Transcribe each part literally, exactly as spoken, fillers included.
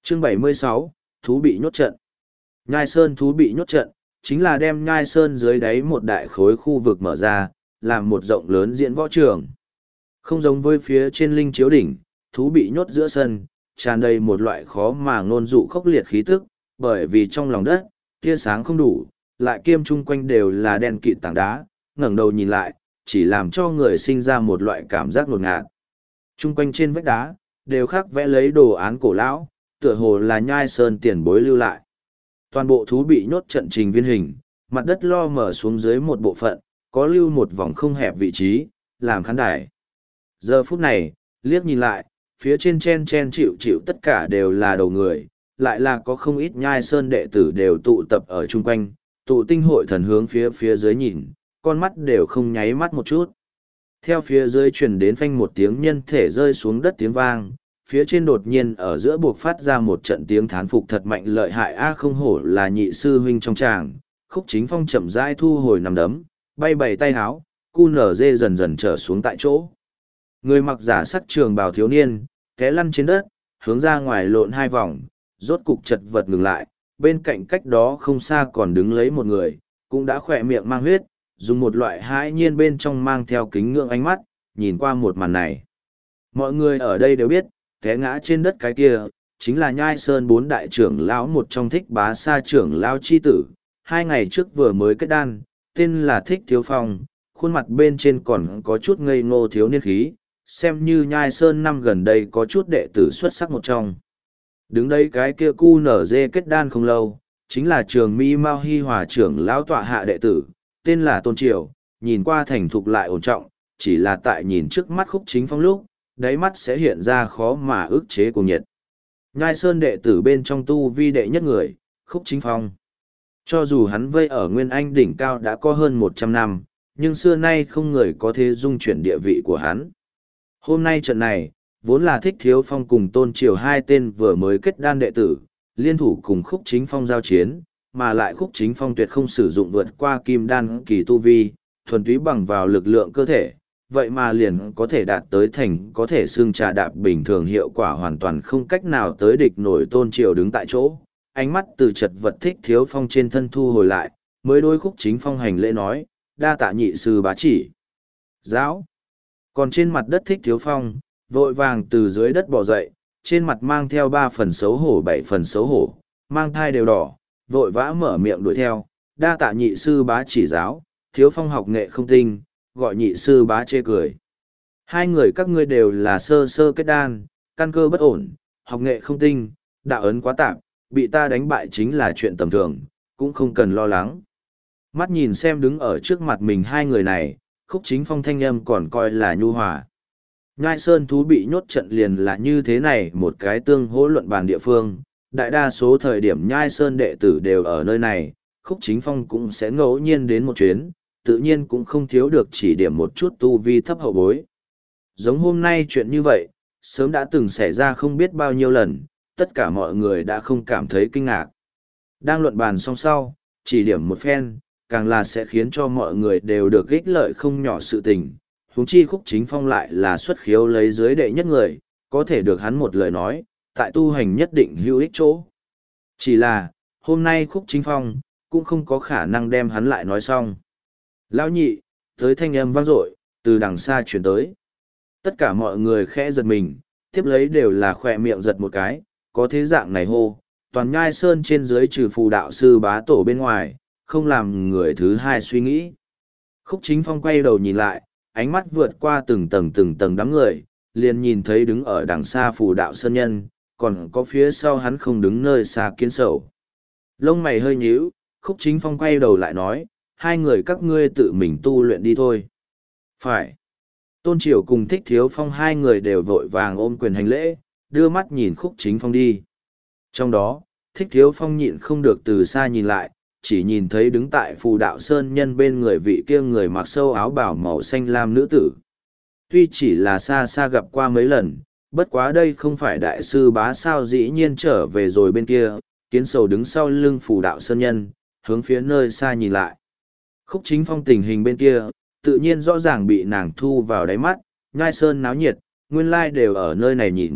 Chương bảy mươi sáu, thú bị nhốt trận. Nhai Sơn thú bị nhốt trận, chính là đem Nhai Sơn dưới đáy một đại khối khu vực mở ra, làm một rộng lớn diễn võ trường. Không giống với phía trên linh chiếu đỉnh, thú bị nhốt giữa sân, tràn đầy một loại khó mà ngôn dụ khốc liệt khí tức, bởi vì trong lòng đất, tia sáng không đủ, lại kiêm chung quanh đều là đen kịt tảng đá, ngẩng đầu nhìn lại, chỉ làm cho người sinh ra một loại cảm giác ngột ngạt. Chung quanh trên vách đá, đều khắc vẽ lấy đồ án cổ lão, tựa hồ là Nhai Sơn tiền bối lưu lại. Toàn bộ thú bị nhốt trận trình viên hình, mặt đất lo mở xuống dưới một bộ phận, có lưu một vòng không hẹp vị trí, làm khán đài. Giờ phút này, liếc nhìn lại, phía trên chen chen chịu chịu tất cả đều là đầu người, lại là có không ít Nhai Sơn đệ tử đều tụ tập ở chung quanh, tụ tinh hội thần hướng phía phía dưới nhìn, con mắt đều không nháy mắt một chút. Theo phía dưới truyền đến phanh một tiếng nhân thể rơi xuống đất tiếng vang, phía trên đột nhiên ở giữa buộc phát ra một trận tiếng thán phục thật mạnh lợi hại a không hổ là nhị sư huynh trong tràng. Khúc Chính Phong chậm rãi thu hồi nằm đấm, bay bảy tay háo, cu nở dê dần dần trở xuống tại chỗ. Người mặc giả sắc trường bào thiếu niên, té lăn trên đất, hướng ra ngoài lộn hai vòng, rốt cục chật vật ngừng lại, bên cạnh cách đó không xa còn đứng lấy một người, cũng đã khỏe miệng mang huyết, dùng một loại hãi nhiên bên trong mang theo kính ngưỡng ánh mắt, nhìn qua một màn này. Mọi người ở đây đều biết, té ngã trên đất cái kia, chính là Nhai Sơn bốn đại trưởng lão một trong Thích Bá Sa trưởng lão chi tử, hai ngày trước vừa mới kết đan, tên là Thích Thiếu Phong, khuôn mặt bên trên còn có chút ngây ngô thiếu niên khí, xem như Nhai Sơn năm gần đây có chút đệ tử xuất sắc một trong. Đứng đây cái kia cu nở dê kết đan không lâu, chính là Trường Mi Mao Hi Hòa trưởng lão tọa hạ đệ tử, tên là Tôn Triều, nhìn qua thành thục lại ổn trọng, chỉ là tại nhìn trước mắt Khúc Chính Phong lúc, đáy mắt sẽ hiện ra khó mà ức chế cùng nhiệt. Nhai Sơn đệ tử bên trong tu vi đệ nhất người, Khúc Chính Phong. Cho dù hắn vây ở Nguyên Anh đỉnh cao đã có hơn một trăm năm, nhưng xưa nay không người có thể dung chuyển địa vị của hắn. Hôm nay trận này, vốn là Thích Thiếu Phong cùng Tôn Triều hai tên vừa mới kết đan đệ tử, liên thủ cùng Khúc Chính Phong giao chiến, mà lại Khúc Chính Phong tuyệt không sử dụng vượt qua kim đan kỳ tu vi, thuần túy bằng vào lực lượng cơ thể, vậy mà liền có thể đạt tới thành có thể xương trà đạp bình thường hiệu quả hoàn toàn không cách nào tới địch nổi. Tôn Triều đứng tại chỗ, ánh mắt từ chật vật Thích Thiếu Phong trên thân thu hồi lại, mới đối Khúc Chính Phong hành lễ nói, đa tạ nhị sư bá chỉ. Giáo. Còn trên mặt đất Thích Thiếu Phong, vội vàng từ dưới đất bò dậy, trên mặt mang theo ba phần xấu hổ bảy phần xấu hổ, mang thai đều đỏ, vội vã mở miệng đuổi theo, đa tạ nhị sư bá chỉ giáo, Thiếu Phong học nghệ không tinh, gọi nhị sư bá chê cười. Hai người các ngươi đều là sơ sơ kết đan, căn cơ bất ổn, học nghệ không tinh, đạo ấn quá tạp, bị ta đánh bại chính là chuyện tầm thường, cũng không cần lo lắng. Mắt nhìn xem đứng ở trước mặt mình hai người này, Khúc Chính Phong thanh âm còn coi là nhu hòa. Nhai Sơn thú bị nhốt trận liền là như thế này một cái tương hỗ luận bàn địa phương, đại đa số thời điểm Nhai Sơn đệ tử đều ở nơi này, Khúc Chính Phong cũng sẽ ngẫu nhiên đến một chuyến, tự nhiên cũng không thiếu được chỉ điểm một chút tu vi thấp hậu bối. Giống hôm nay chuyện như vậy, sớm đã từng xảy ra không biết bao nhiêu lần, tất cả mọi người đã không cảm thấy kinh ngạc. Đang luận bàn xong sau, chỉ điểm một phen, càng là sẽ khiến cho mọi người đều được ích lợi không nhỏ sự tình. Huống chi Khúc Chính Phong lại là xuất khiếu lấy dưới đệ nhất người, có thể được hắn một lời nói, tại tu hành nhất định hữu ích chỗ. Chỉ là, hôm nay Khúc Chính Phong, cũng không có khả năng đem hắn lại nói xong. Lão nhị, tới thanh âm vang dội, từ đằng xa chuyển tới. Tất cả mọi người khẽ giật mình, tiếp lấy đều là khỏe miệng giật một cái, có thế dạng này hô, toàn Nhai Sơn trên dưới trừ phù đạo sư bá tổ bên ngoài, không làm người thứ hai suy nghĩ. Khúc Chính Phong quay đầu nhìn lại, ánh mắt vượt qua từng tầng từng tầng đám người, liền nhìn thấy đứng ở đằng xa phù đạo sơn nhân, còn có phía sau hắn không đứng nơi xa kiến sầu. Lông mày hơi nhíu, Khúc Chính Phong quay đầu lại nói, hai người các ngươi tự mình tu luyện đi thôi. Phải. Tôn Triều cùng Thích Thiếu Phong hai người đều vội vàng ôm quyền hành lễ, đưa mắt nhìn Khúc Chính Phong đi. Trong đó, Thích Thiếu Phong nhịn không được từ xa nhìn lại, chỉ nhìn thấy đứng tại phù đạo sơn nhân bên người vị kia người mặc sâu áo bào màu xanh lam nữ tử. Tuy chỉ là xa xa gặp qua mấy lần, bất quá đây không phải đại sư bá sao dĩ nhiên trở về rồi bên kia, kiến sầu đứng sau lưng phù đạo sơn nhân, hướng phía nơi xa nhìn lại. Khúc Chính Phong tình hình bên kia, tự nhiên rõ ràng bị nàng thu vào đáy mắt, Nhai Sơn náo nhiệt, nguyên lai đều ở nơi này nhìn,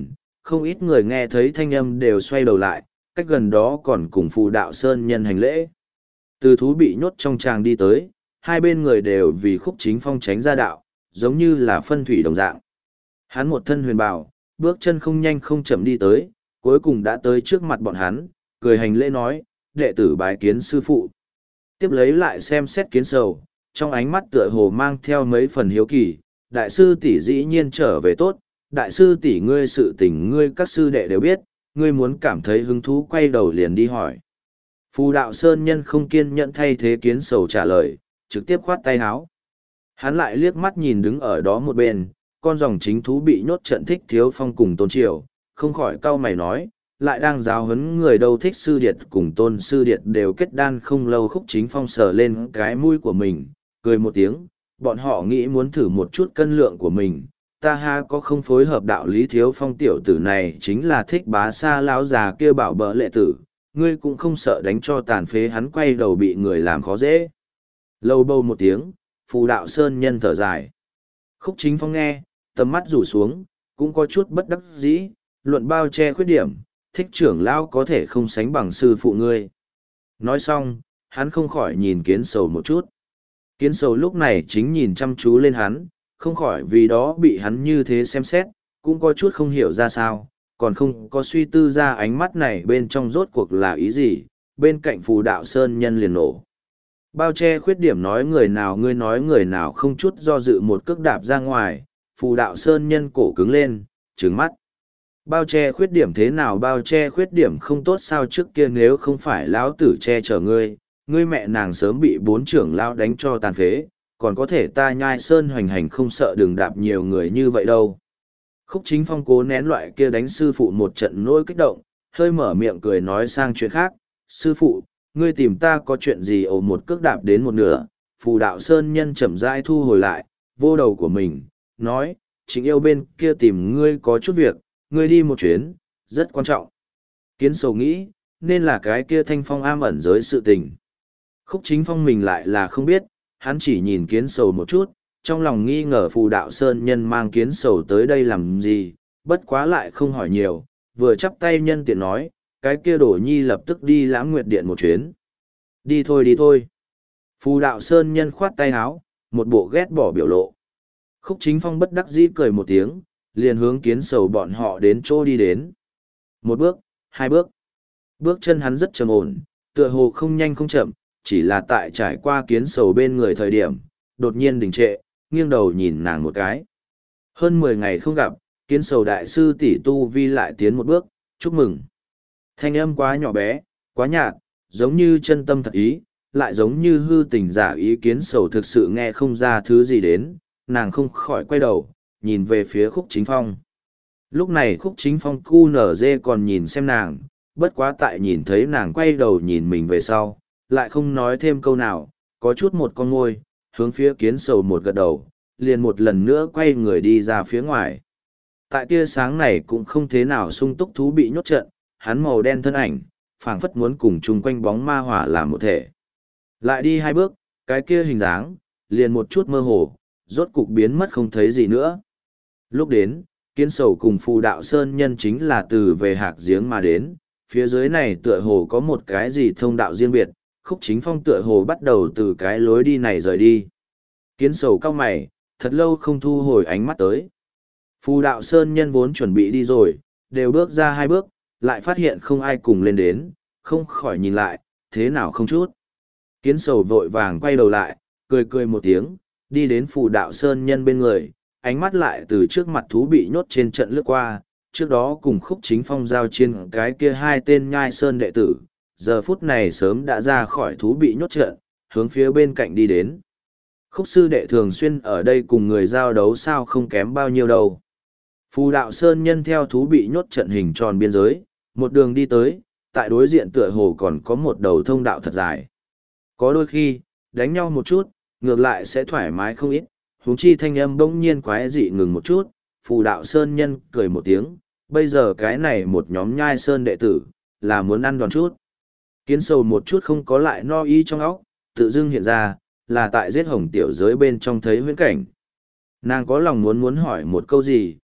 không ít người nghe thấy thanh âm đều xoay đầu lại, cách gần đó còn cùng phù đạo sơn nhân hành lễ. Từ thú bị nhốt trong tràng đi tới, hai bên người đều vì Khúc Chính Phong tránh ra đạo, giống như là phân thủy đồng dạng. Hắn một thân huyền bào, bước chân không nhanh không chậm đi tới, cuối cùng đã tới trước mặt bọn hắn, cười hành lễ nói, đệ tử bái kiến sư phụ. Tiếp lấy lại xem xét Kiến Sầu, trong ánh mắt tựa hồ mang theo mấy phần hiếu kỳ, đại sư tỷ dĩ nhiên trở về tốt, đại sư tỷ ngươi sự tình ngươi các sư đệ đều biết, ngươi muốn cảm thấy hứng thú quay đầu liền đi hỏi. Phù đạo sơn nhân không kiên nhẫn thay thế Kiến Sầu trả lời, trực tiếp khoát tay háo. Hắn lại liếc mắt nhìn đứng ở đó một bên, con rồng chính thú bị nhốt trận Thích Thiếu Phong cùng Tôn Triều, không khỏi cau mày nói, lại đang giáo huấn người đâu. Thích Sư Điệt cùng Tôn Sư Điệt đều kết đan không lâu. Khúc Chính Phong sờ lên cái mũi của mình, cười một tiếng, bọn họ nghĩ muốn thử một chút cân lượng của mình. Ta ha có không phối hợp đạo lý. Thiếu Phong tiểu tử này chính là Thích Bá Sa lão già kia bảo bỡ lệ tử, ngươi cũng không sợ đánh cho tàn phế. Hắn quay đầu bị người làm khó dễ. Lâu bâu một tiếng, phù đạo sơn nhân thở dài. Khúc Chính Phong nghe, tầm mắt rủ xuống, cũng có chút bất đắc dĩ, luận bao che khuyết điểm, Thích trưởng lão có thể không sánh bằng sư phụ ngươi. Nói xong, hắn không khỏi nhìn Kiến Sầu một chút. Kiến Sầu lúc này chính nhìn chăm chú lên hắn, không khỏi vì đó bị hắn như thế xem xét, cũng có chút không hiểu ra sao, còn không có suy tư ra ánh mắt này bên trong rốt cuộc là ý gì, bên cạnh phù đạo sơn nhân liền nổ. Bao che khuyết điểm nói người nào ngươi nói người nào, không chút do dự một cước đạp ra ngoài, phù đạo sơn nhân cổ cứng lên, trừng mắt. Bao che khuyết điểm thế nào, bao che khuyết điểm không tốt sao, trước kia nếu không phải lão tử che chở ngươi, ngươi mẹ nàng sớm bị bốn trưởng lão đánh cho tàn phế, còn có thể ta Nhai Sơn hoành hành không sợ đừng đạp nhiều người như vậy đâu. Khúc Chính Phong cố nén loại kia đánh sư phụ một trận nỗi kích động, hơi mở miệng cười nói sang chuyện khác, sư phụ, ngươi tìm ta có chuyện gì? Ồ, một cước đạp đến một nửa, phù đạo sơn nhân chậm rãi thu hồi lại, vô đầu của mình, nói, Chính Yêu bên kia tìm ngươi có chút việc, ngươi đi một chuyến, rất quan trọng. Kiến Sầu nghĩ, nên là cái kia Thanh Phong am ẩn giới sự tình. Khúc Chính Phong mình lại là không biết, hắn chỉ nhìn Kiến Sầu một chút, trong lòng nghi ngờ phù đạo sơn nhân mang Kiến Sầu tới đây làm gì, bất quá lại không hỏi nhiều, vừa chắp tay nhân tiện nói, cái kia Đổ Nhi lập tức đi Lãng Nguyệt Điện một chuyến. Đi thôi đi thôi. Phù đạo sơn nhân khoát tay áo, một bộ ghét bỏ biểu lộ. Khúc Chính Phong bất đắc dĩ cười một tiếng, liền hướng Kiến Sầu bọn họ đến chỗ đi đến. Một bước, hai bước. Bước chân hắn rất trầm ổn, tựa hồ không nhanh không chậm, chỉ là tại trải qua Kiến Sầu bên người thời điểm, đột nhiên đình trệ, nghiêng đầu nhìn nàng một cái. Hơn mười ngày không gặp, Kiến Sầu đại sư tỷ tu vi lại tiến một bước, chúc mừng. Thanh âm quá nhỏ bé, quá nhạt, giống như chân tâm thật ý, lại giống như hư tình giả ý. Kiến Sầu thực sự nghe không ra thứ gì đến, nàng không khỏi quay đầu, nhìn về phía Khúc Chính Phong. Lúc này Khúc Chính Phong cu nở dê còn nhìn xem nàng, bất quá tại nhìn thấy nàng quay đầu nhìn mình về sau, lại không nói thêm câu nào, có chút một con môi, hướng phía Kiến Sầu một gật đầu, liền một lần nữa quay người đi ra phía ngoài. Tại tia sáng này cũng không thế nào sung túc thú bị nhốt trận, hắn màu đen thân ảnh, phảng phất muốn cùng chung quanh bóng ma hỏa làm một thể. Lại đi hai bước, cái kia hình dáng, liền một chút mơ hồ, rốt cục biến mất không thấy gì nữa. Lúc đến, Kiến Sầu cùng phù đạo sơn nhân chính là từ về hạc giếng mà đến, phía dưới này tựa hồ có một cái gì thông đạo riêng biệt, Khúc Chính Phong tựa hồ bắt đầu từ cái lối đi này rời đi. Kiến Sầu cau mày, thật lâu không thu hồi ánh mắt tới. Phù đạo sơn nhân vốn chuẩn bị đi rồi, đều bước ra hai bước, lại phát hiện không ai cùng lên đến, không khỏi nhìn lại, thế nào không chút. Kiến Sầu vội vàng quay đầu lại, cười cười một tiếng, đi đến phù đạo sơn nhân bên người, ánh mắt lại từ trước mặt thú bị nhốt trên trận lướt qua, trước đó cùng Khúc Chính Phong giao chiến cái kia hai tên Nhai Sơn đệ tử, giờ phút này sớm đã ra khỏi thú bị nhốt trận, hướng phía bên cạnh đi đến. Khúc sư đệ thường xuyên ở đây cùng người giao đấu sao không kém bao nhiêu đâu. Phù đạo sơn nhân theo thú bị nhốt trận hình tròn biên giới, một đường đi tới, tại đối diện tựa hồ còn có một đầu thông đạo thật dài. Có đôi khi, đánh nhau một chút, ngược lại sẽ thoải mái không ít, huống chi thanh âm bỗng nhiên quái dị ngừng một chút, phù đạo sơn nhân cười một tiếng, bây giờ cái này một nhóm Nhai Sơn đệ tử, là muốn ăn đòn chút. Kiến Sầu một chút không có lại no ý trong óc, tự dưng hiện ra, là tại giết hồng tiểu giới bên trong thấy huyễn cảnh. Nàng có lòng muốn muốn hỏi một câu gì,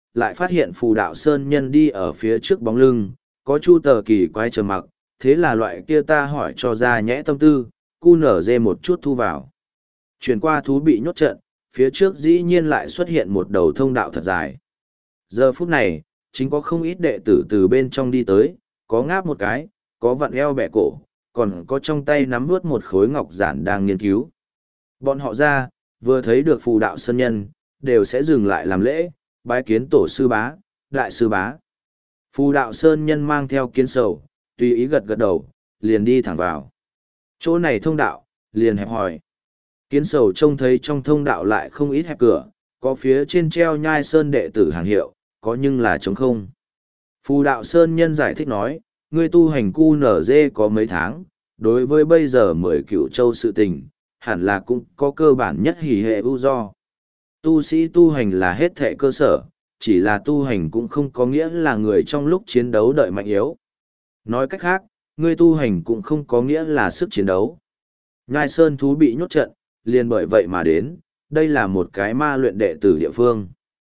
lại phát hiện phù đạo sơn nhân đi ở phía trước bóng lưng, có chu tờ kỳ quái chờ mặc, thế là loại kia ta hỏi cho ra nhẽ tâm tư, cu nở dê một chút thu vào. Chuyển qua thú bị nhốt trận, phía trước dĩ nhiên lại xuất hiện một đầu thông đạo thật dài. Giờ phút này, chính có không ít đệ tử từ bên trong đi tới, có ngáp một cái, có vặn eo bẻ cổ, còn có trong tay nắm vướt một khối ngọc giản đang nghiên cứu. Bọn họ ra, vừa thấy được phù đạo sơn nhân, đều sẽ dừng lại làm lễ, bái kiến tổ sư bá, đại sư bá. Phù đạo sơn nhân mang theo kiến sầu, tùy ý gật gật đầu, liền đi thẳng vào. Chỗ này thông đạo, liền hẹp hỏi. Kiến sầu trông thấy trong thông đạo lại không ít hẹp cửa, có phía trên treo nhai sơn đệ tử hàng hiệu, có nhưng là trống không. Phù đạo sơn nhân giải thích nói, ngươi tu hành cu nở dê có mấy tháng, đối với bây giờ mười cửu châu sự tình, hẳn là cũng có cơ bản nhất hỉ hệ ưu do. Tu sĩ tu hành là hết thệ cơ sở, chỉ là tu hành cũng không có nghĩa là người trong lúc chiến đấu đợi mạnh yếu. Nói cách khác, ngươi tu hành cũng không có nghĩa là sức chiến đấu. Nhai sơn thú bị nhốt trận, liền bởi vậy mà đến, đây là một cái ma luyện đệ tử địa phương.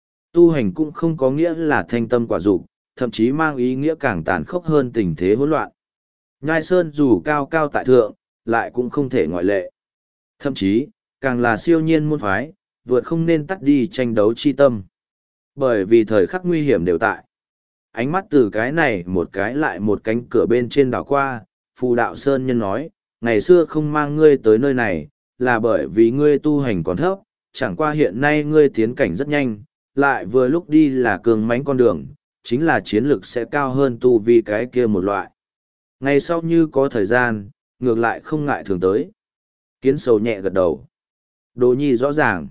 Tu hành cũng không có nghĩa là thanh tâm quả dục, thậm chí mang ý nghĩa càng tàn khốc hơn tình thế hỗn loạn. Nhai sơn dù cao cao tại thượng, lại cũng không thể ngoại lệ. Thậm chí, càng là siêu nhiên môn phái, vượt không nên tắt đi tranh đấu chi tâm. Bởi vì thời khắc nguy hiểm đều tại. Ánh mắt từ cái này một cái lại một cánh cửa bên trên đảo qua, phù đạo sơn nhân nói, ngày xưa không mang ngươi tới nơi này, là bởi vì ngươi tu hành còn thấp, chẳng qua hiện nay ngươi tiến cảnh rất nhanh, lại vừa lúc đi là cường mãnh con đường, chính là chiến lực sẽ cao hơn tu vi cái kia một loại. Ngày sau như có thời gian, ngược lại không ngại thường tới. Kiến sầu nhẹ gật đầu. Đồ nhi rõ ràng.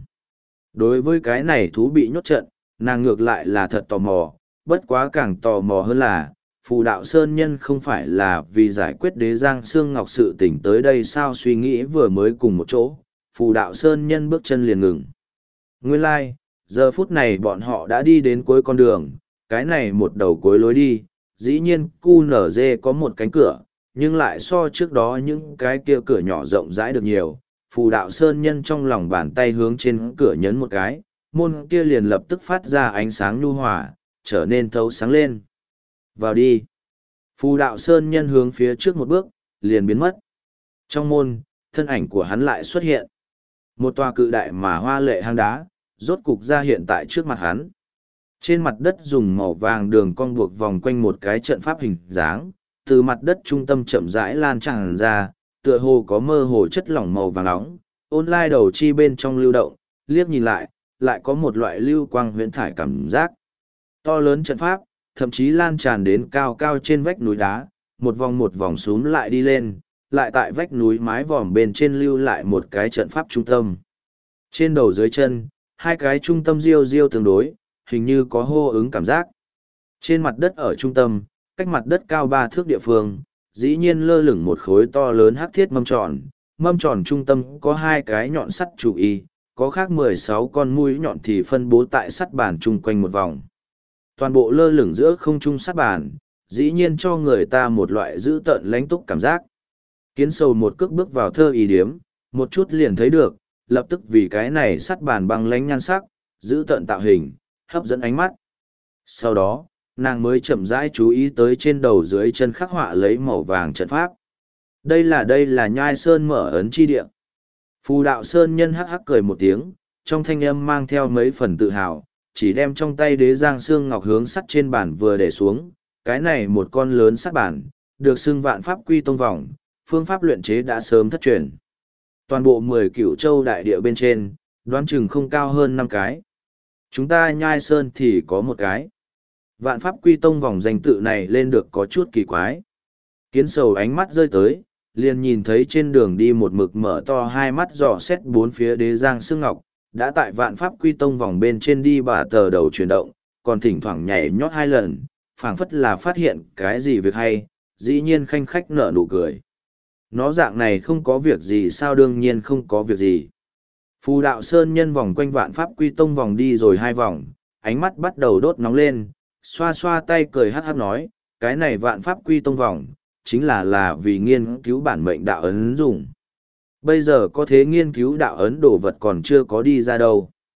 Đối với cái này thú bị nhốt trận, nàng ngược lại là thật tò mò, bất quá càng tò mò hơn là, phù đạo sơn nhân không phải là vì giải quyết đế giang xương ngọc sự tỉnh tới đây sao suy nghĩ vừa mới cùng một chỗ, phù đạo sơn nhân bước chân liền ngừng. Nguyên lai, like, giờ phút này bọn họ đã đi đến cuối con đường, cái này một đầu cuối lối đi, dĩ nhiên cu nở dê có một cánh cửa, nhưng lại so trước đó những cái kia cửa nhỏ rộng rãi được nhiều. Phù đạo sơn nhân trong lòng bàn tay hướng trên cửa nhấn một cái, môn kia liền lập tức phát ra ánh sáng nhu hòa, trở nên thấu sáng lên. Vào đi. Phù đạo sơn nhân hướng phía trước một bước, liền biến mất. Trong môn, thân ảnh của hắn lại xuất hiện. Một tòa cự đại mà hoa lệ hang đá, rốt cục ra hiện tại trước mặt hắn. Trên mặt đất dùng màu vàng đường cong buộc vòng quanh một cái trận pháp hình dáng, từ mặt đất trung tâm chậm rãi lan tràn ra, tựa hồ có mơ hồ chất lỏng màu vàng nóng, ôn lai đầu chi bên trong lưu động, liếc nhìn lại, lại có một loại lưu quang huyễn thải cảm giác. To lớn trận pháp, thậm chí lan tràn đến cao cao trên vách núi đá, một vòng một vòng xuống lại đi lên, lại tại vách núi mái vòm bên trên lưu lại một cái trận pháp trung tâm. Trên đầu dưới chân, hai cái trung tâm riêu riêu tương đối, hình như có hô ứng cảm giác. Trên mặt đất ở trung tâm, cách mặt đất cao ba thước địa phương, dĩ nhiên lơ lửng một khối to lớn hắc thiết mâm tròn, mâm tròn trung tâm có hai cái nhọn sắt chủ y, có khác mười sáu con mũi nhọn thì phân bố tại sắt bàn chung quanh một vòng. Toàn bộ lơ lửng giữa không trung sắt bàn, dĩ nhiên cho người ta một loại dữ tợn lãnh túc cảm giác. Kiến sầu một cước bước vào thơ ý điếm, một chút liền thấy được, lập tức vì cái này sắt bàn băng lãnh nhan sắc, dữ tợn tạo hình, hấp dẫn ánh mắt. Sau đó, nàng mới chậm rãi chú ý tới trên đầu dưới chân khắc họa lấy màu vàng trận pháp. Đây là đây là nhai sơn mở ấn chi địa. Phù đạo sơn nhân hắc hắc cười một tiếng, trong thanh âm mang theo mấy phần tự hào, chỉ đem trong tay đế giang xương ngọc hướng sắt trên bàn vừa để xuống. Cái này một con lớn sắt bản, được xưng vạn pháp quy tông vòng, phương pháp luyện chế đã sớm thất truyền. Toàn bộ mười cửu châu đại địa bên trên, đoán chừng không cao hơn năm cái. Chúng ta nhai sơn thì có một cái. Vạn pháp quy tông vòng danh tự này lên được có chút kỳ quái. Kiến sầu ánh mắt rơi tới, liền nhìn thấy trên đường đi một mực mở to hai mắt dò xét bốn phía đế giang xương ngọc, đã tại vạn pháp quy tông vòng bên trên đi bả tờ đầu chuyển động, còn thỉnh thoảng nhảy nhót hai lần, phảng phất là phát hiện cái gì việc hay, dĩ nhiên khanh khách nở nụ cười. Nó dạng này không có việc gì sao đương nhiên không có việc gì. Phù đạo sơn nhân vòng quanh vạn pháp quy tông vòng đi rồi hai vòng, ánh mắt bắt đầu đốt nóng lên, xoa xoa tay cười hát hát nói, cái này vạn pháp quy tông vòng, chính là là vì nghiên cứu bản mệnh đạo ấn dùng. Bây giờ có thế nghiên cứu đạo ấn đồ vật còn chưa có đi ra đâu.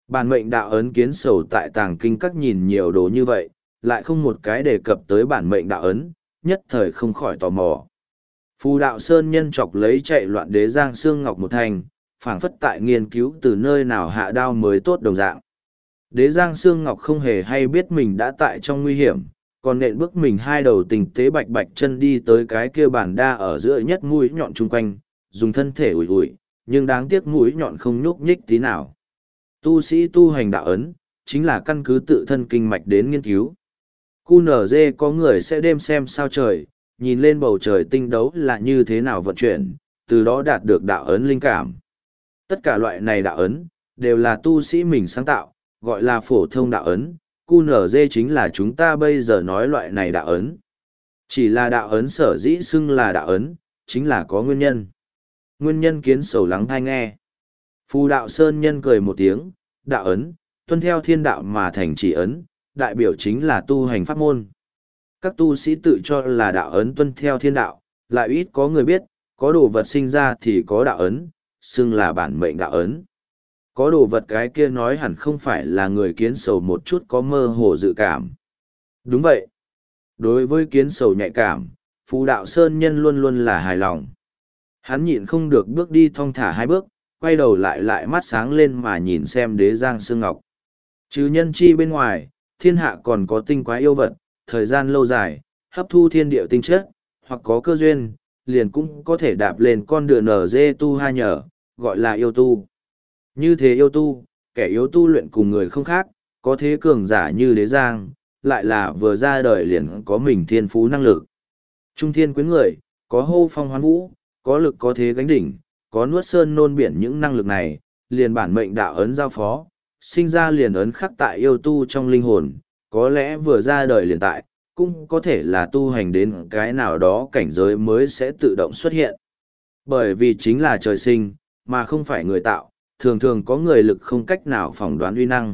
Bản mệnh đạo ấn kiến sầu tại tàng kinh các nhìn nhiều đồ như vậy, lại không một cái đề cập tới bản mệnh đạo ấn, nhất thời không khỏi tò mò. Phù đạo sơn nhân chọc lấy chạy loạn đế giang xương ngọc một thành, phảng phất tại nghiên cứu từ nơi nào hạ đao mới tốt đồng dạng. Đế giang xương ngọc không hề hay biết mình đã tại trong nguy hiểm, còn nện bước mình hai đầu tình tế bạch bạch chân đi tới cái kia bản đa ở giữa nhất mũi nhọn chung quanh, dùng thân thể ủi ủi, nhưng đáng tiếc mũi nhọn không nhúc nhích tí nào. Tu sĩ tu hành đạo ấn, chính là căn cứ tự thân kinh mạch đến nghiên cứu. Cu nở dê có người sẽ đêm xem sao trời, nhìn lên bầu trời tinh đấu là như thế nào vận chuyển, từ đó đạt được đạo ấn linh cảm. Tất cả loại này đạo ấn, đều là tu sĩ mình sáng tạo, gọi là phổ thông đạo ấn, cu nở dê chính là chúng ta bây giờ nói loại này đạo ấn. Chỉ là đạo ấn sở dĩ xưng là đạo ấn, chính là có nguyên nhân. Nguyên nhân kiến sầu lắng thai nghe. Phù đạo sơn nhân cười một tiếng, đạo ấn, tuân theo thiên đạo mà thành chỉ ấn, đại biểu chính là tu hành pháp môn. Các tu sĩ tự cho là đạo ấn tuân theo thiên đạo, lại ít có người biết, có đồ vật sinh ra thì có đạo ấn, xưng là bản mệnh đạo ấn. Có đồ vật cái kia nói hẳn không phải là người kiến sầu một chút có mơ hồ dự cảm. Đúng vậy. Đối với kiến sầu nhạy cảm, phù đạo sơn nhân luôn luôn là hài lòng. Hắn nhịn không được bước đi thong thả hai bước, quay đầu lại lại mắt sáng lên mà nhìn xem đế giang xương ngọc. Trừ nhân chi bên ngoài, thiên hạ còn có tinh quái yêu vật, thời gian lâu dài, hấp thu thiên địa tinh chất, hoặc có cơ duyên, liền cũng có thể đạp lên con đường nở dê tu hai nhở, gọi là yêu tu. Như thế yêu tu, kẻ yếu tu luyện cùng người không khác, có thế cường giả như đế giang, lại là vừa ra đời liền có mình thiên phú năng lực. Trung thiên quyến người, có hô phong hoán vũ, có lực có thế gánh đỉnh, có nuốt sơn nôn biển những năng lực này, liền bản mệnh đạo ấn giao phó, sinh ra liền ấn khắc tại yêu tu trong linh hồn, có lẽ vừa ra đời liền tại, cũng có thể là tu hành đến cái nào đó cảnh giới mới sẽ tự động xuất hiện. Bởi vì chính là trời sinh, mà không phải người tạo, thường thường có người lực không cách nào phỏng đoán uy năng.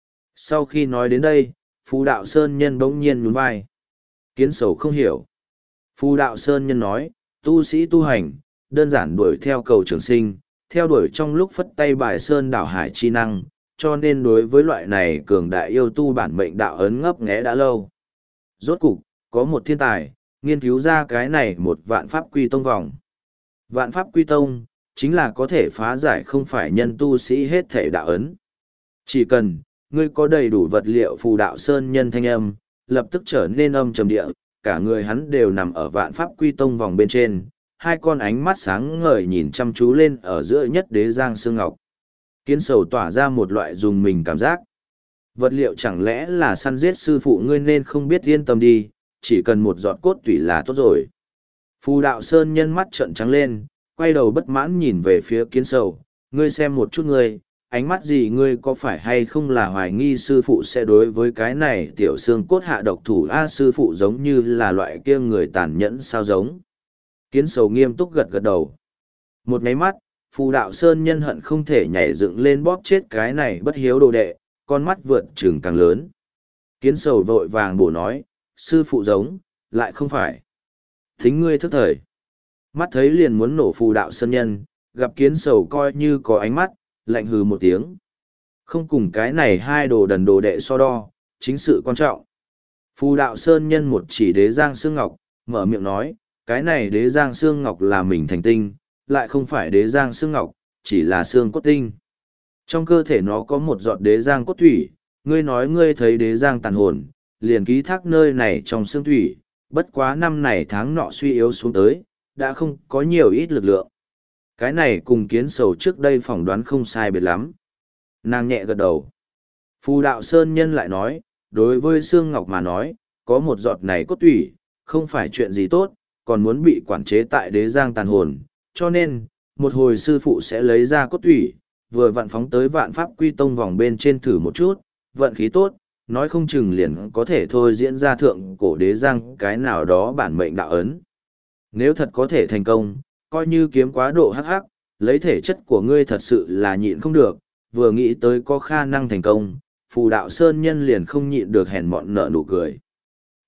Sau khi nói đến đây, Phù đạo sơn nhân bỗng nhiên nhún vai. Kiến sầu không hiểu. Phù đạo sơn nhân nói, tu sĩ tu hành, đơn giản đuổi theo cầu trường sinh, theo đuổi trong lúc phất tay bài sơn đảo hải chi năng, cho nên đối với loại này cường đại yêu tu bản mệnh đạo ấn ngấp nghé đã lâu. Rốt cục, có một thiên tài, nghiên cứu ra cái này một vạn pháp quy tông vòng. Vạn pháp quy tông, chính là có thể phá giải không phải nhân tu sĩ hết thể đạo ấn. Chỉ cần, ngươi có đầy đủ vật liệu phù đạo sơn nhân thanh âm, lập tức trở nên âm trầm địa, cả người hắn đều nằm ở vạn pháp quy tông vòng bên trên, hai con ánh mắt sáng ngời nhìn chăm chú lên ở giữa nhất đế giang xương ngọc. Kiến sầu tỏa ra một loại dùng mình cảm giác. Vật liệu chẳng lẽ là săn giết sư phụ ngươi nên không biết yên tâm đi, chỉ cần một giọt cốt tủy là tốt rồi. Phù đạo sơn nhân mắt trợn trắng lên, quay đầu bất mãn nhìn về phía kiến sầu, ngươi xem một chút ngươi, ánh mắt gì ngươi có phải hay không là hoài nghi sư phụ sẽ đối với cái này tiểu xương cốt hạ độc thủ a sư phụ giống như là loại kia người tàn nhẫn sao giống. Kiến sầu nghiêm túc gật gật đầu. Một nháy mắt, phù đạo sơn nhân hận không thể nhảy dựng lên bóp chết cái này bất hiếu đồ đệ, con mắt vượt trừng càng lớn. Kiến sầu vội vàng bổ nói, sư phụ giống, lại không phải. Thính ngươi thức thời. Mắt thấy liền muốn nổ phù đạo sơn nhân, gặp kiến sầu coi như có ánh mắt, lạnh hừ một tiếng. Không cùng cái này hai đồ đần đồ đệ so đo, chính sự quan trọng. Phù đạo sơn nhân một chỉ đế giang xương ngọc, mở miệng nói, cái này đế giang xương ngọc là mình thành tinh, lại không phải đế giang xương ngọc, chỉ là xương cốt tinh. Trong cơ thể nó có một giọt đế giang cốt thủy, ngươi nói ngươi thấy đế giang tàn hồn, liền ký thác nơi này trong xương thủy, bất quá năm này tháng nọ suy yếu xuống tới, đã không có nhiều ít lực lượng. Cái này cùng kiến sầu trước đây phỏng đoán không sai biệt lắm. Nàng nhẹ gật đầu. Phù đạo sơn nhân lại nói, đối với xương ngọc mà nói, có một giọt này cốt thủy, không phải chuyện gì tốt, còn muốn bị quản chế tại đế giang tàn hồn, cho nên, một hồi sư phụ sẽ lấy ra cốt thủy, vừa vặn phóng tới vạn pháp quy tông vòng bên trên thử một chút, vận khí tốt, nói không chừng liền có thể thôi diễn ra thượng cổ đế giang cái nào đó bản mệnh đạo ấn. Nếu thật có thể thành công, coi như kiếm quá độ hắc hắc, lấy thể chất của ngươi thật sự là nhịn không được, vừa nghĩ tới có khả năng thành công, phù đạo sơn nhân liền không nhịn được hèn mọn nở nụ cười.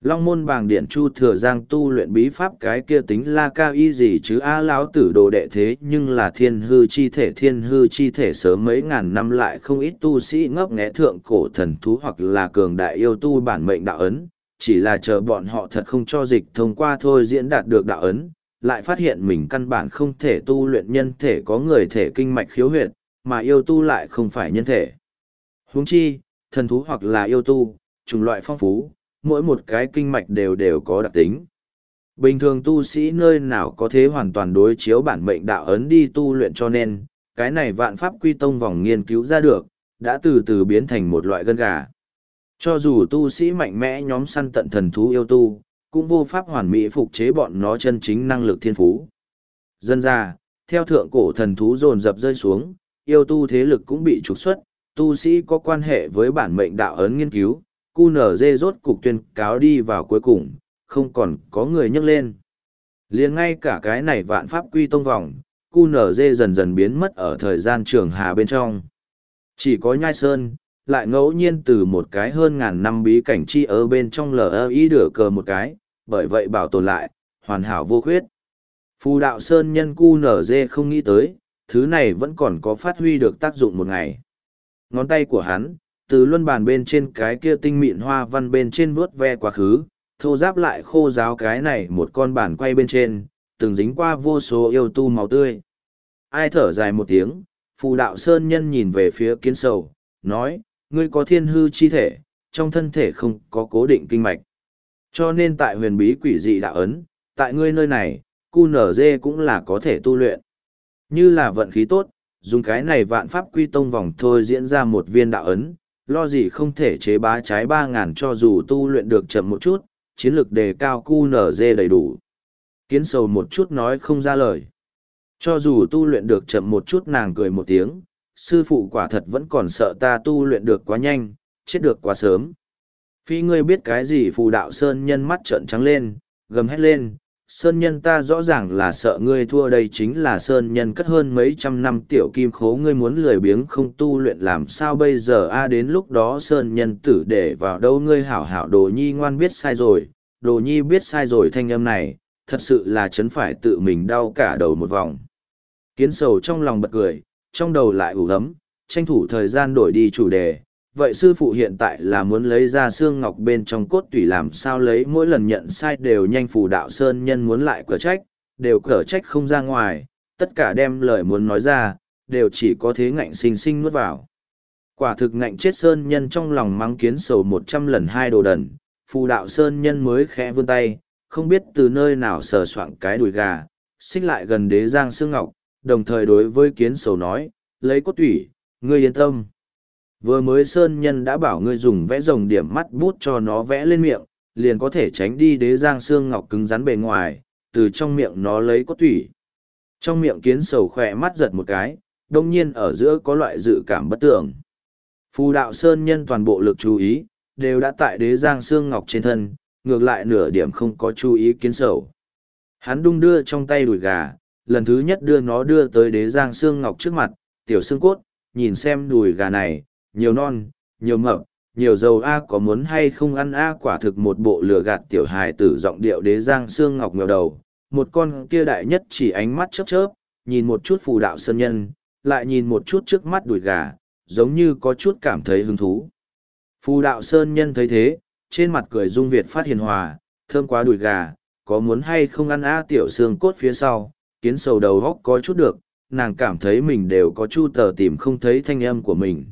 Long môn bàng điện Chu Thừa Giang tu luyện bí pháp cái kia tính la cao y gì chứ a lão tử đồ đệ thế nhưng là thiên hư chi thể thiên hư chi thể sớm mấy ngàn năm lại không ít tu sĩ ngấp nghé thượng cổ thần thú hoặc là cường đại yêu tu bản mệnh đạo ấn, chỉ là chờ bọn họ thật không cho dịch thông qua thôi diễn đạt được đạo ấn, lại phát hiện mình căn bản không thể tu luyện nhân thể có người thể kinh mạch khiếu huyệt, mà yêu tu lại không phải nhân thể. Huống chi, thần thú hoặc là yêu tu, chủng loại phong phú, mỗi một cái kinh mạch đều đều có đặc tính. Bình thường tu sĩ nơi nào có thế hoàn toàn đối chiếu bản mệnh đạo ấn đi tu luyện cho nên, cái này vạn pháp quy tông vòng nghiên cứu ra được, đã từ từ biến thành một loại gân gà. Cho dù tu sĩ mạnh mẽ nhóm săn tận thần thú yêu tu, cũng vô pháp hoàn mỹ phục chế bọn nó chân chính năng lực thiên phú. Dân ra, theo thượng cổ thần thú dồn dập rơi xuống, yêu tu thế lực cũng bị trục xuất, tu sĩ có quan hệ với bản mệnh đạo ấn nghiên cứu, cu nở dê rốt cục tuyên cáo đi vào cuối cùng, không còn có người nhắc lên. Liền ngay cả cái này vạn pháp quy tông vòng, cu nở dê dần dần biến mất ở thời gian trường hà bên trong. Chỉ có nhai sơn, lại ngẫu nhiên từ một cái hơn ngàn năm bí cảnh chi ở bên trong lờ ý đửa cờ một cái, bởi vậy bảo tồn lại, hoàn hảo vô khuyết. Phù đạo sơn nhân cu nở dê không nghĩ tới, thứ này vẫn còn có phát huy được tác dụng một ngày. Ngón tay của hắn, từ luân bàn bên trên cái kia tinh mịn hoa văn bên trên vuốt ve quá khứ, thô giáp lại khô ráo cái này một con bàn quay bên trên, từng dính qua vô số yêu tu máu tươi. Ai thở dài một tiếng, phù đạo sơn nhân nhìn về phía kiến sầu, nói, ngươi có thiên hư chi thể, trong thân thể không có cố định kinh mạch. Cho nên tại huyền bí quỷ dị đạo ấn, tại ngươi nơi này, cu nở dê cũng là có thể tu luyện. Như là vận khí tốt, dùng cái này vạn pháp quy tông vòng thôi diễn ra một viên đạo ấn, lo gì không thể chế bá trái ba ngàn cho dù tu luyện được chậm một chút, chiến lược đề cao cu nở dê đầy đủ. Kiến sầu một chút nói không ra lời. Cho dù tu luyện được chậm một chút nàng cười một tiếng, sư phụ quả thật vẫn còn sợ ta tu luyện được quá nhanh, chết được quá sớm. Phi ngươi biết cái gì phù đạo sơn nhân mắt trợn trắng lên, gầm hét lên, sơn nhân ta rõ ràng là sợ ngươi thua đây chính là sơn nhân cất hơn mấy trăm năm tiểu kim khố ngươi muốn lười biếng không tu luyện làm sao bây giờ a đến lúc đó sơn nhân tử để vào đâu ngươi hảo hảo đồ nhi ngoan biết sai rồi, đồ nhi biết sai rồi thanh âm này, thật sự là chấn phải tự mình đau cả đầu một vòng. Kiến sầu trong lòng bật cười, trong đầu lại ủ ấm, tranh thủ thời gian đổi đi chủ đề. Vậy sư phụ hiện tại là muốn lấy ra xương ngọc bên trong cốt tủy làm sao lấy mỗi lần nhận sai đều nhanh phù đạo sơn nhân muốn lại cở trách, đều cở trách không ra ngoài, tất cả đem lời muốn nói ra, đều chỉ có thế ngạnh sinh sinh nuốt vào. Quả thực ngạnh chết sơn nhân trong lòng mắng kiến sầu một trăm lần hai đồ đần, phù đạo sơn nhân mới khẽ vươn tay, không biết từ nơi nào sờ soạng cái đùi gà, xích lại gần đế giang xương ngọc, đồng thời đối với kiến sầu nói, lấy cốt tủy, ngươi yên tâm. Vừa mới sơn nhân đã bảo ngươi dùng vẽ rồng điểm mắt bút cho nó vẽ lên miệng, liền có thể tránh đi đế giang xương ngọc cứng rắn bề ngoài, từ trong miệng nó lấy cốt tủy. Trong miệng kiến sầu khỏe mắt giật một cái, đông nhiên ở giữa có loại dự cảm bất tưởng. Phù đạo sơn nhân toàn bộ lực chú ý, đều đã tại đế giang xương ngọc trên thân, ngược lại nửa điểm không có chú ý kiến sầu. Hắn đung đưa trong tay đùi gà, lần thứ nhất đưa nó đưa tới đế giang xương ngọc trước mặt, tiểu xương cốt, nhìn xem đùi gà này, nhiều non, nhiều mập, nhiều dầu a có muốn hay không ăn a quả thực một bộ lừa gạt tiểu hài tử giọng điệu đế giang xương ngọc nghèo đầu, một con kia đại nhất chỉ ánh mắt chớp chớp, nhìn một chút phù đạo sơn nhân, lại nhìn một chút trước mắt đùi gà, giống như có chút cảm thấy hứng thú. Phù đạo sơn nhân thấy thế, trên mặt cười dung Việt phát hiền hòa, thơm quá đùi gà, có muốn hay không ăn a tiểu xương cốt phía sau, kiến sầu đầu góc có chút được, nàng cảm thấy mình đều có chu tờ tìm không thấy thanh âm của mình.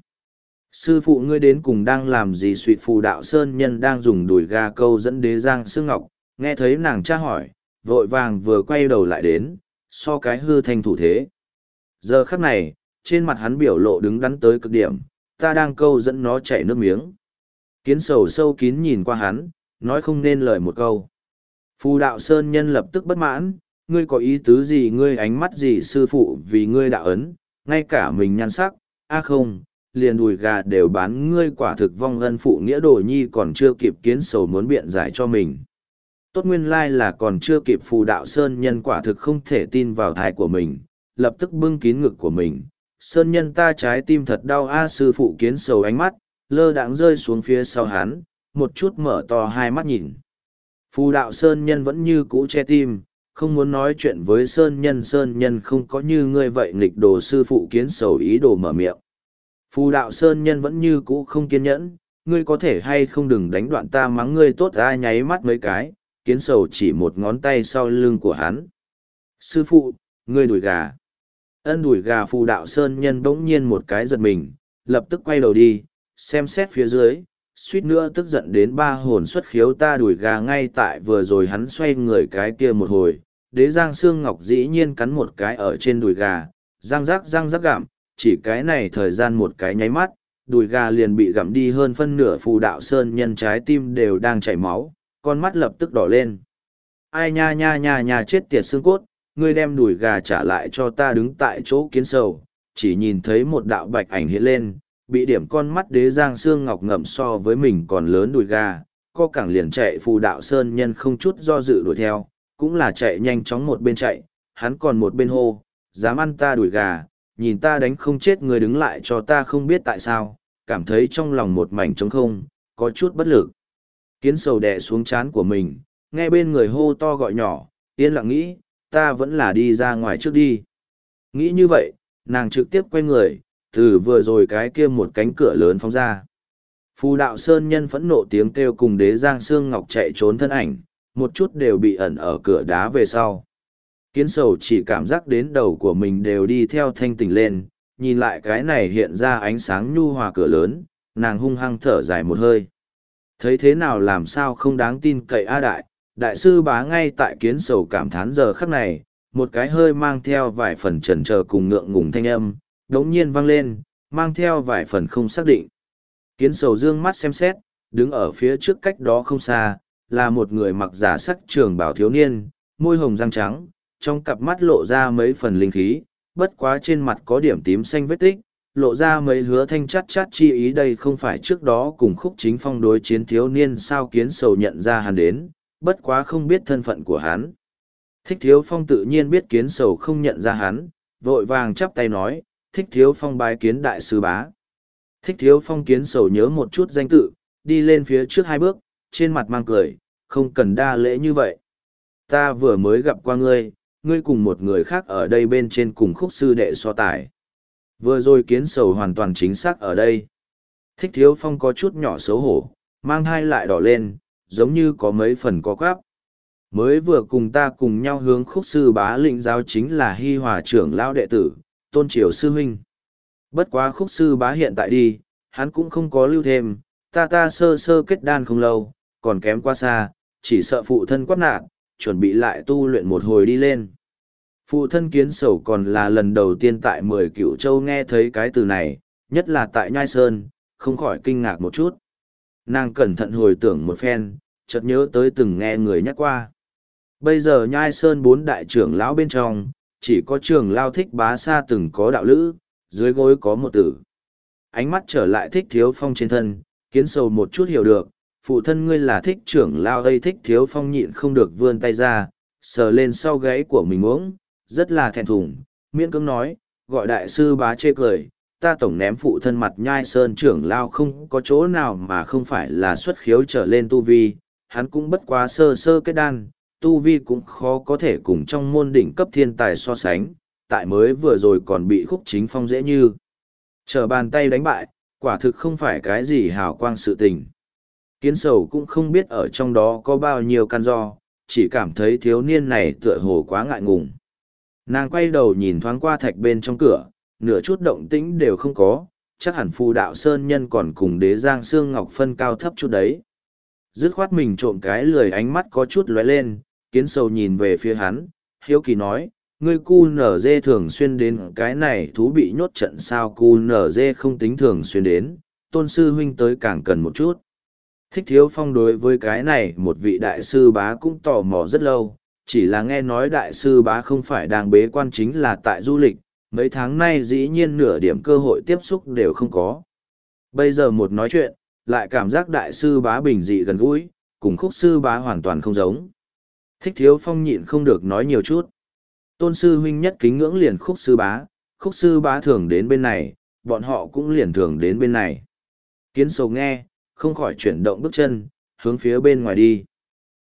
Sư phụ ngươi đến cùng đang làm gì suy phù đạo sơn nhân đang dùng đùi gà câu dẫn đế giang xương ngọc, nghe thấy nàng tra hỏi, vội vàng vừa quay đầu lại đến, so cái hư thanh thủ thế. Giờ khắc này, trên mặt hắn biểu lộ đứng đắn tới cực điểm, ta đang câu dẫn nó chảy nước miếng. Kiến sầu sâu kín nhìn qua hắn, nói không nên lời một câu. Phù đạo sơn nhân lập tức bất mãn, ngươi có ý tứ gì ngươi ánh mắt gì sư phụ vì ngươi đạo ấn, ngay cả mình nhan sắc, a không, liền đùi gà đều bán ngươi quả thực vong ân phụ nghĩa đồ nhi còn chưa kịp kiến sầu muốn biện giải cho mình. Tốt nguyên lai là còn chưa kịp phù đạo sơn nhân quả thực không thể tin vào thai của mình, lập tức bưng kín ngực của mình. Sơn nhân ta trái tim thật đau a sư phụ kiến sầu ánh mắt, lơ đãng rơi xuống phía sau hắn, một chút mở to hai mắt nhìn. Phù đạo Sơn Nhân vẫn như cũ che tim, không muốn nói chuyện với Sơn Nhân. Sơn Nhân không có như ngươi vậy nghịch đồ. Sư phụ Kiến Sầu ý đồ mở miệng. Phù đạo Sơn Nhân vẫn như cũ không kiên nhẫn, ngươi có thể hay không đừng đánh đoạn ta mắng ngươi tốt ra. Nháy mắt mấy cái, Kiến Sầu chỉ một ngón tay sau lưng của hắn. Sư phụ, ngươi đùi gà. Ân đùi gà. Phù đạo Sơn Nhân bỗng nhiên một cái giật mình, lập tức quay đầu đi, xem xét phía dưới, suýt nữa tức giận đến ba hồn xuất khiếu. Ta đùi gà. Ngay tại vừa rồi hắn xoay người cái kia một hồi, Đế Giang Sương Ngọc dĩ nhiên cắn một cái ở trên đùi gà, răng rắc răng rắc gặm, chỉ cái này thời gian một cái nháy mắt, đùi gà liền bị gặm đi hơn phân nửa. Phù đạo Sơn Nhân trái tim đều đang chảy máu, con mắt lập tức đỏ lên. Ai nha nha nha nha, chết tiệt xương cốt, ngươi đem đùi gà trả lại cho ta. Đứng tại chỗ Kiến Sầu, chỉ nhìn thấy một đạo bạch ảnh hiện lên, bị điểm con mắt Đế Giang Sương Ngọc ngậm so với mình còn lớn đùi gà, co cẳng liền chạy. Phù đạo Sơn Nhân không chút do dự đuổi theo, cũng là chạy nhanh chóng, một bên chạy, hắn còn một bên hô, dám ăn ta đùi gà, nhìn ta đánh không chết người đứng lại cho ta. Không biết tại sao, cảm thấy trong lòng một mảnh trống không, có chút bất lực. Kiến Sầu đè xuống trán của mình, nghe bên người hô to gọi nhỏ, yên lặng nghĩ, ta vẫn là đi ra ngoài trước đi. Nghĩ như vậy, nàng trực tiếp quay người, từ vừa rồi cái kia một cánh cửa lớn phóng ra. Phù đạo Sơn Nhân phẫn nộ tiếng kêu cùng Đế Giang Sương Ngọc chạy trốn thân ảnh, một chút đều bị ẩn ở cửa đá về sau. Kiến Sầu chỉ cảm giác đến đầu của mình đều đi theo thanh tỉnh lên, nhìn lại cái này hiện ra ánh sáng nhu hòa cửa lớn, nàng hung hăng thở dài một hơi. Thấy thế nào làm sao không đáng tin cậy a đại, đại sư bá. Ngay tại Kiến Sầu cảm thán giờ khắc này, một cái hơi mang theo vài phần chần chờ cùng ngượng ngùng thanh âm, đống nhiên vang lên, mang theo vài phần không xác định. Kiến Sầu dương mắt xem xét, đứng ở phía trước cách đó không xa, là một người mặc giả sắc trường bào thiếu niên, môi hồng răng trắng, trong cặp mắt lộ ra mấy phần linh khí, bất quá trên mặt có điểm tím xanh vết tích, lộ ra mấy hứa thanh chát chát chi ý. Đây không phải trước đó cùng Khúc Chính Phong đối chiến thiếu niên sao? Kiến Sầu nhận ra hắn đến, bất quá không biết thân phận của hắn. Thích Thiếu Phong tự nhiên biết Kiến Sầu không nhận ra hắn, vội vàng chắp tay nói, Thích Thiếu Phong bái kiến đại sư bá. Thích Thiếu Phong. Kiến Sầu nhớ một chút danh tự, đi lên phía trước hai bước, trên mặt mang cười, không cần đa lễ như vậy. Ta vừa mới gặp qua ngươi, ngươi cùng một người khác ở đây bên trên cùng Khúc sư đệ so tài. Vừa rồi Kiến Sầu hoàn toàn chính xác ở đây. Thích Thiếu Phong có chút nhỏ xấu hổ, mang hai lại đỏ lên, giống như có mấy phần có quáp. Mới vừa cùng ta cùng nhau hướng Khúc sư bá lĩnh giáo chính là Hi Hòa trưởng lão đệ tử, Tôn Triều sư huynh. Bất quá Khúc sư bá hiện tại đi, hắn cũng không có lưu thêm, ta ta sơ sơ kết đan không lâu, còn kém quá xa, chỉ sợ phụ thân quát nạt, chuẩn bị lại tu luyện một hồi đi lên. Phụ thân Kiến Sầu còn là lần đầu tiên tại mười cửu châu nghe thấy cái từ này, nhất là tại Nhai Sơn, không khỏi kinh ngạc một chút. Nàng cẩn thận hồi tưởng một phen, chợt nhớ tới từng nghe người nhắc qua. Bây giờ Nhai Sơn bốn đại trưởng lão bên trong, chỉ có trưởng lão Thích Bá Sa từng có đạo lữ, dưới gối có một tử. Ánh mắt trở lại Thích Thiếu Phong trên thân, Kiến Sầu một chút hiểu được, phụ thân ngươi là Thích trưởng lão đây. Thích Thiếu Phong nhịn không được vươn tay ra, sờ lên sau gáy của mình uống, rất là thẹn thùng, miễn cưỡng nói, gọi đại sư bá chê cười, ta tổng ném phụ thân mặt. Nhai Sơn trưởng lão không có chỗ nào mà không phải là xuất khiếu trở lên tu vi, hắn cũng bất quá sơ sơ kết đan, tu vi cũng khó có thể cùng trong môn đỉnh cấp thiên tài so sánh, tại mới vừa rồi còn bị Khúc Chính Phong dễ như trở bàn tay đánh bại, quả thực không phải cái gì hào quang sự tình. Kiến Sầu cũng không biết ở trong đó có bao nhiêu căn do, chỉ cảm thấy thiếu niên này tựa hồ quá ngại ngùng. Nàng quay đầu nhìn thoáng qua thạch bên trong cửa, nửa chút động tĩnh đều không có, chắc hẳn Phù đạo Sơn Nhân còn cùng Đế Giang Sương Ngọc phân cao thấp chút đấy. Dứt khoát mình trộm cái lười, ánh mắt có chút lóe lên, Kiến Sầu nhìn về phía hắn, hiếu kỳ nói, ngươi cu nở dê thường xuyên đến cái này thú bị nhốt trận sao? Cu nở dê không tính thường xuyên đến, Tôn sư huynh tới càng cần một chút. Thích Thiếu Phong đối với cái này một vị đại sư bá cũng tò mò rất lâu, chỉ là nghe nói đại sư bá không phải đang bế quan chính là tại du lịch, mấy tháng nay dĩ nhiên nửa điểm cơ hội tiếp xúc đều không có. Bây giờ một nói chuyện, lại cảm giác đại sư bá bình dị gần gũi, cùng Khúc sư bá hoàn toàn không giống. Thích Thiếu Phong nhịn không được nói nhiều chút. Tôn sư huynh nhất kính ngưỡng liền Khúc sư bá, Khúc sư bá thường đến bên này, bọn họ cũng liền thường đến bên này. Kiến Sầu nghe, không khỏi chuyển động bước chân, hướng phía bên ngoài đi.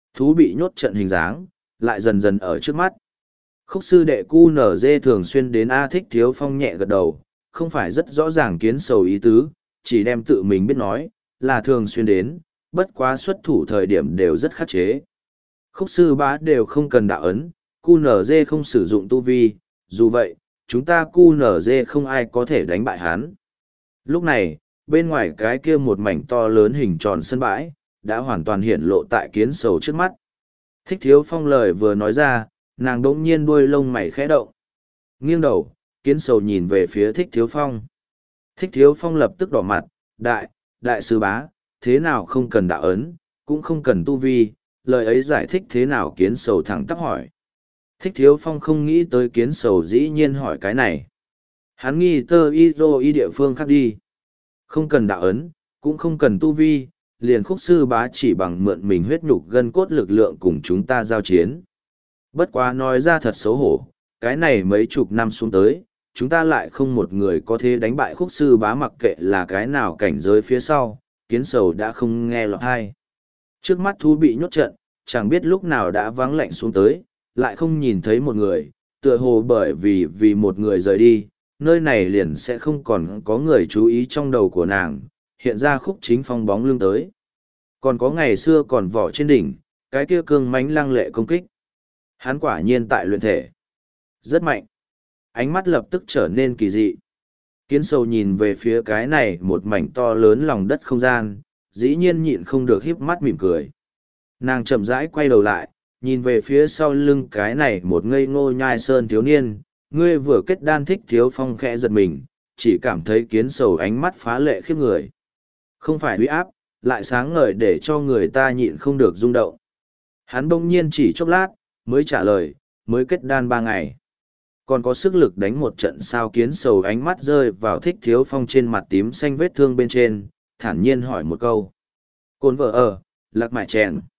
thú bị nhốt trận hình dáng, lại dần dần ở trước mắt. Khúc sư đệ cu nở dê thường xuyên đến A Thích Thiếu Phong nhẹ gật đầu, không phải rất rõ ràng kiến sầu ý tứ, chỉ đem tự mình biết nói, là thường xuyên đến, bất quá xuất thủ thời điểm đều rất khắc chế. Khúc sư bá đều không cần đạo ấn, cu nở dê không sử dụng tu vi, dù vậy, chúng ta cu nở dê không ai có thể đánh bại hắn. Lúc này, bên ngoài cái kia một mảnh to lớn hình tròn sân bãi, đã hoàn toàn hiện lộ tại kiến sầu trước mắt. Thích Thiếu Phong lời vừa nói ra, nàng đỗng nhiên đuôi lông mày khẽ động. Nghiêng đầu, kiến sầu nhìn về phía Thích Thiếu Phong. Thích Thiếu Phong lập tức đỏ mặt, đại, đại sư bá, thế nào không cần đạo ấn, cũng không cần tu vi, lời ấy giải thích thế nào kiến sầu thẳng tắp hỏi. Thích Thiếu Phong không nghĩ tới kiến sầu dĩ nhiên hỏi cái này. Hắn nghi tơ y rô y địa phương khác đi. Không cần đạo ấn, cũng không cần tu vi, liền khúc sư bá chỉ bằng mượn mình huyết nhục gân cốt lực lượng cùng chúng ta giao chiến. Bất quá nói ra thật xấu hổ, cái này mấy chục năm xuống tới, chúng ta lại không một người có thể đánh bại khúc sư bá mặc kệ là cái nào cảnh giới phía sau, kiến sầu đã không nghe lọt hay. Trước mắt thú bị nhốt trận, chẳng biết lúc nào đã vắng lạnh xuống tới, lại không nhìn thấy một người, tựa hồ bởi vì vì một người rời đi, nơi này liền sẽ không còn có người chú ý trong đầu của nàng, hiện ra khúc chính phong bóng lưng tới. Còn có ngày xưa còn vỏ trên đỉnh, cái kia cương mãnh lăng lệ công kích. Hắn quả nhiên tại luyện thể. Rất mạnh. Ánh mắt lập tức trở nên kỳ dị. Kiến sầu nhìn về phía cái này một mảnh to lớn lòng đất không gian, dĩ nhiên nhịn không được híp mắt mỉm cười. Nàng chậm rãi quay đầu lại, nhìn về phía sau lưng cái này một ngây ngô nhai sơn thiếu niên, ngươi vừa kết đan Thích Thiếu Phong khẽ giật mình, chỉ cảm thấy kiến sầu ánh mắt phá lệ khiếp người. Không phải uy áp, lại sáng ngời để cho người ta nhịn không được rung động. Hắn bỗng nhiên chỉ chốc lát, mới trả lời, mới kết đan ba ngày. Còn có sức lực đánh một trận sao? Kiến sầu ánh mắt rơi vào Thích Thiếu Phong trên mặt tím xanh vết thương bên trên, thản nhiên hỏi một câu. Cồn vợ ở, lạc mại chèn.